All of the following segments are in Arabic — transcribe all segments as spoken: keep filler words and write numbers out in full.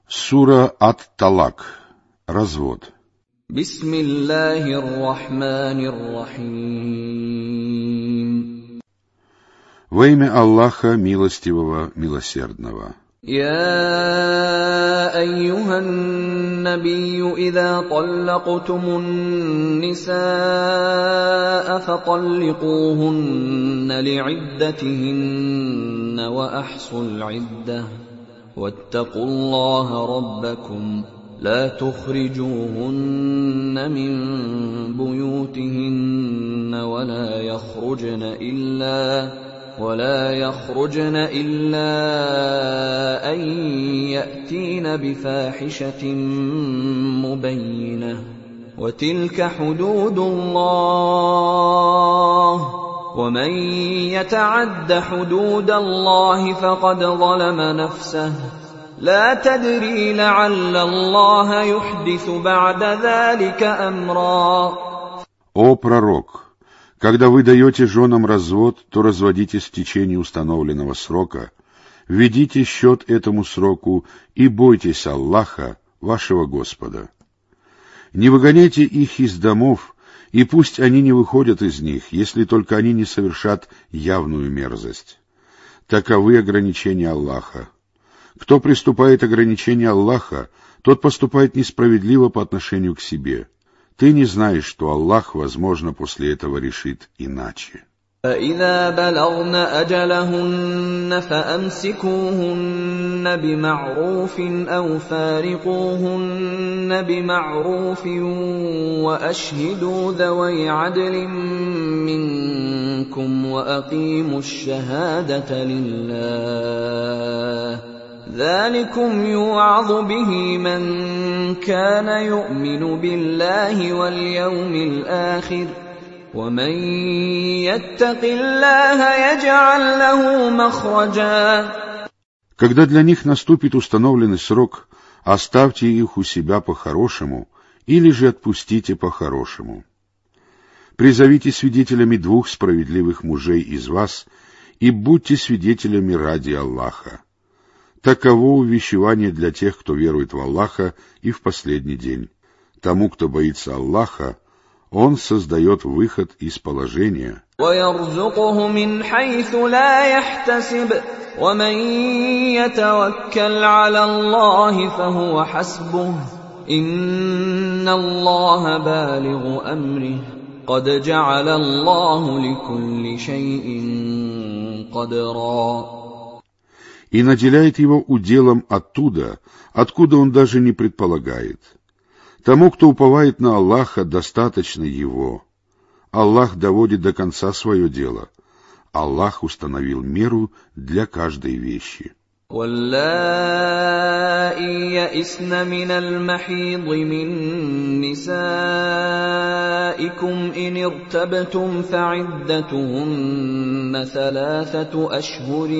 Сура Ат-Талак. Развод. Бисмиллахир-рахманир-рахим. Во имя Аллаха Милостивого, Милосердного. يا أيها النبي إذا طلقتم النساء فطلقوهن لعدتهن وأحصوا العدة واتقوا الله ربكم لا تخرجوهن من بيوتهن ولا يخرجن إلا ولا يخرجن إلا أن يأتين بفاحشة مبينة وتلك حدود الله ومن يتعد حدود الله فقد ظلم نفسه لا تدري لعل الله يحدث بعد ذلك أمرا. О пророк! Когда вы даете женам развод, то разводитесь в течение установленного срока, введите счет этому сроку и бойтесь Аллаха, вашего Господа. Не выгоняйте их из домов, и пусть они не выходят из них, если только они не совершат явную мерзость. Таковы ограничения Аллаха. Кто приступает ограничения Аллаха, тот поступает несправедливо по отношению к себе. Ты не знаешь, что Аллах, возможно, после этого решит иначе. فإذا بلغن أجلهن فأمسكوهن بمعروف أو فارقوهن بمعروف وأشهدوا ذوي عدل منكم وأقيموا الشهادة لله ذلكم يوعظ به من كان يؤمن بالله واليوم الآخر ومن يتق الله يجعل له مخرجا. Когда для них наступит установленный срок, оставьте их у себя по-хорошему или же отпустите по-хорошему. Призовите свидетелями двух справедливых мужей из вас и будьте свидетелями ради Аллаха. Таково увещевание для тех, кто верует в Аллаха и в последний день. Тому, кто боится Аллаха, Он создает выход из положения. وَيَرْزُقْهُ مِنْ حَيْثُ لَا يَحْتَسِبُ وَمَنْ يَتَوَكَّلْ عَلَى اللَّهِ فَهُوَ حَسْبُهُ إِنَّ اللَّهَ بَالِغُ أَمْرِهِ قَدْ جَعَلَ اللَّهُ لِكُلِّ شَيْءٍ قَدْرًا. И наделяет его уделом оттуда, откуда он даже не предполагает. Тому, кто уповает на Аллаха, достаточно его. Аллах доводит до конца свое дело. Аллах установил меру для каждой вещи. واللائي يئسن من المحيض من نسائكم إن ارتبتم فعدتهن ثلاثة أشهر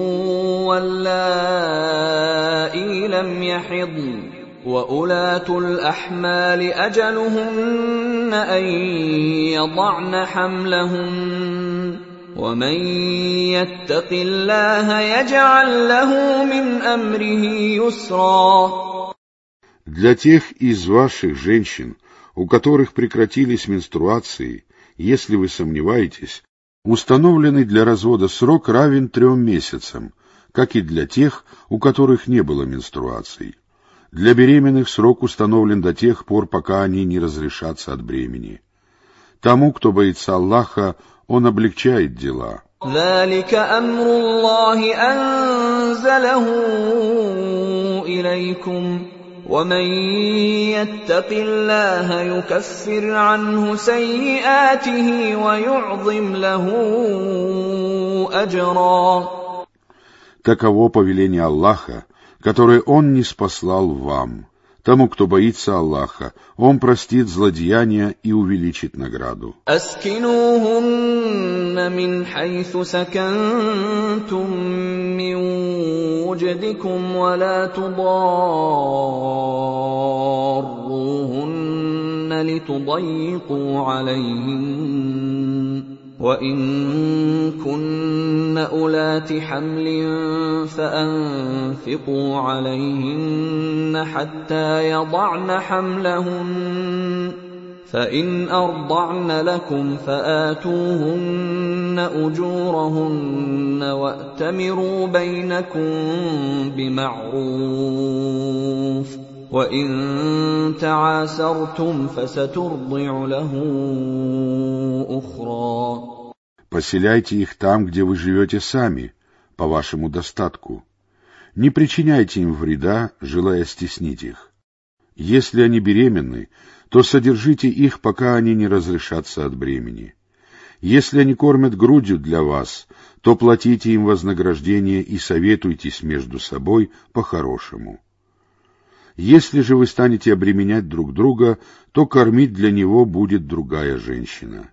واللائي لم يحضن وأولاة الأحمال أجلهن أن يضعن حملهن ومن يتق الله يجعل له من أمره يسرا. Для тех из ваших женщин, у которых прекратились менструации, если вы сомневаетесь, установленный для развода срок равен трем месяцам, как и для тех, у которых не было менструаций. Для беременных срок установлен до тех пор, пока они не разрешатся от бремени. Тому, кто боится Аллаха, Он облегчает дела. ذلك أمر الله أنزله إليكم ومن يتق الله يكفر عنه سيئاته ويعظم له أجرا. Таково повеление Аллаха, которое Он ниспослал вам. Тому, кто боится Аллаха, Он простит злодеяния и увеличит награду. أسكنوهن من حيث سكنتم من وجدكم ولا تضاروهن لتضيقوا عليهن وَإِن كُنَّ أُولَاتِ حَمْلٍ فَأَنفِقُوا عَلَيْهِنَّ حتى يضعن حملهن فإن أرضعن لكم فآتوهن أجورهن وأتمروا بينكم بمعروف وإن تعاسرتم فسترضع له أخرى. Поселяйте их там, где вы живете сами, по вашему достатку. Не причиняйте им вреда, желая стеснить их. Если они беременны, то содержите их, пока они не разрешатся от бремени. Если они кормят грудью для вас, то платите им вознаграждение и советуйтесь между собой по-хорошему. Если же вы станете обременять друг друга, то кормить для него будет другая женщина.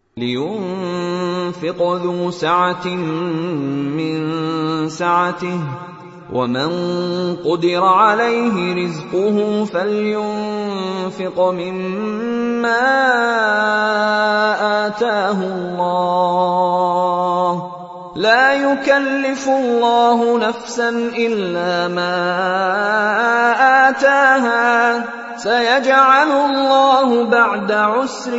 لينفق ذو سعة من سعته ومن قدر عليه رزقه فلينفق مما آتاه الله لا يكلف الله نفسا إلا ما آتاها سيجعل الله بعد عسر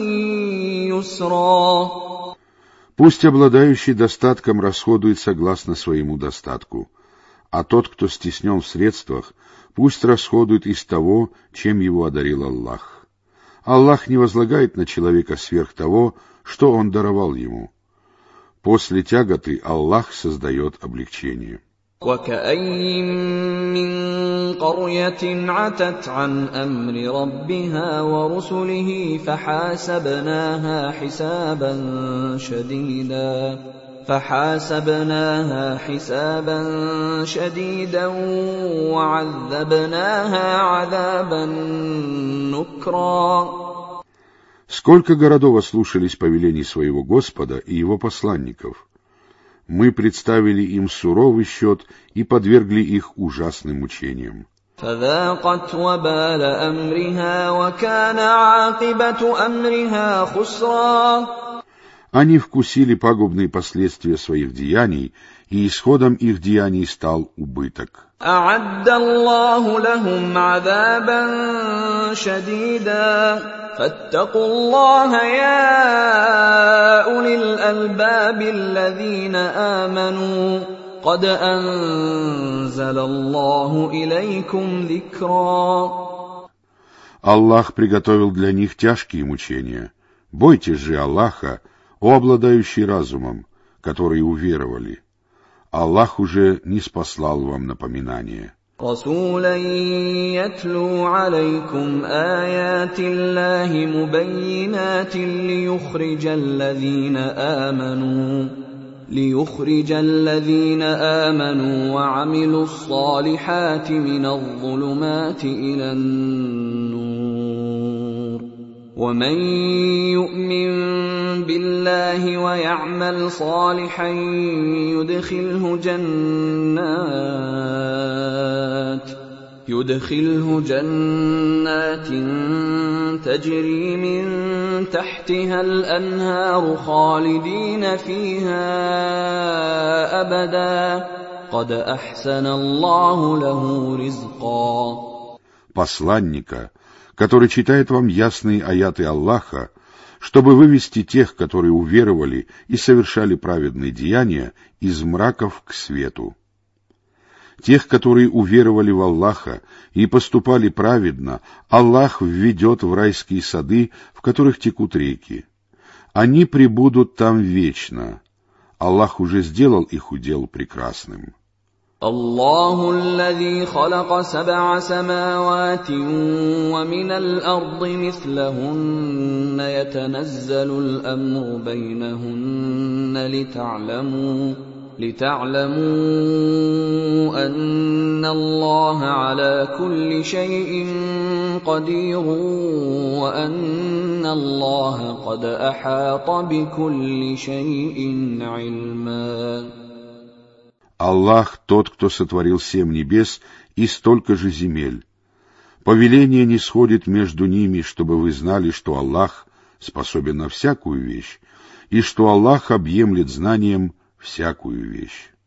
يسرا. Пусть обладающий достатком расходует согласно своему достатку, а тот, кто стеснен в средствах, пусть расходует из того, чем его одарил Аллах. Аллах не возлагает на человека сверх того, что он даровал ему. После тяготы Аллах создает облегчение. وَكَأَيِّن مِّن قَرْيَةٍ عَتَتْ عَنْ أَمْرِ رَبِّهَا وَرُسُلِهِ فَحَاسَبْنَاهَا حِسَابًا شَدِيدًا فَحَاسَبْنَاهَا حِسَابًا شَدِيدًا وَعَذَّبْنَاهَا عَذَابًا نُكْرًا. Сколько городов ослушались повелений своего Господа и его посланников? Мы представили им суровый счет и подвергли их ужасным мучениям. فذاقت وبال أمرها وكان عاقبة أمرها خسرا. Они вкусили пагубные последствия своих деяний, и исходом их деяний стал убыток. أعد الله لهم عذابا شديدا فاتقوا الله يا أولي الألباب الذين آمنوا قد أنزل الله إليكم ذكرا. Аллах приготовил для них тяжкие мучения. Бойтесь же Аллаха, о обладающий разумом, которые уверовали. Аллах уже ниспослал вам напоминание. رسولا يتلو عليكم آيات الله مبينات ليخرج الذين آمنوا ليخرج الذين آمنوا وعملوا الصالحات من الظلمات إلى النور ومن يؤمن بالله ويعمل صالحا يدخله جنات يدخله جنات تجري من تحتها الأنهار خالدين فيها أبدا قد أحسن الله له رزقا. Посланника, который читает вам ясные аяты Аллаха, чтобы вывести тех, которые уверовали и совершали праведные деяния, из мраков к свету. Тех, которые уверовали в Аллаха и поступали праведно, Аллах введет в райские сады, в которых текут реки. Они пребудут там вечно. Аллах уже сделал их удел прекрасным. الله الذي خلق سبع سماوات ومن الأرض مثلهن يتنزل الأمر بينهن لتعلموا لتعلموا أن الله على كل شيء قدير وأن الله قد أحاط بكل شيء علما. Аллах тот, кто сотворил семь небес и столько же земель. Повеление не сходит между ними, чтобы вы знали, что Аллах способен на всякую вещь, и что Аллах объемлет знанием всякую вещь.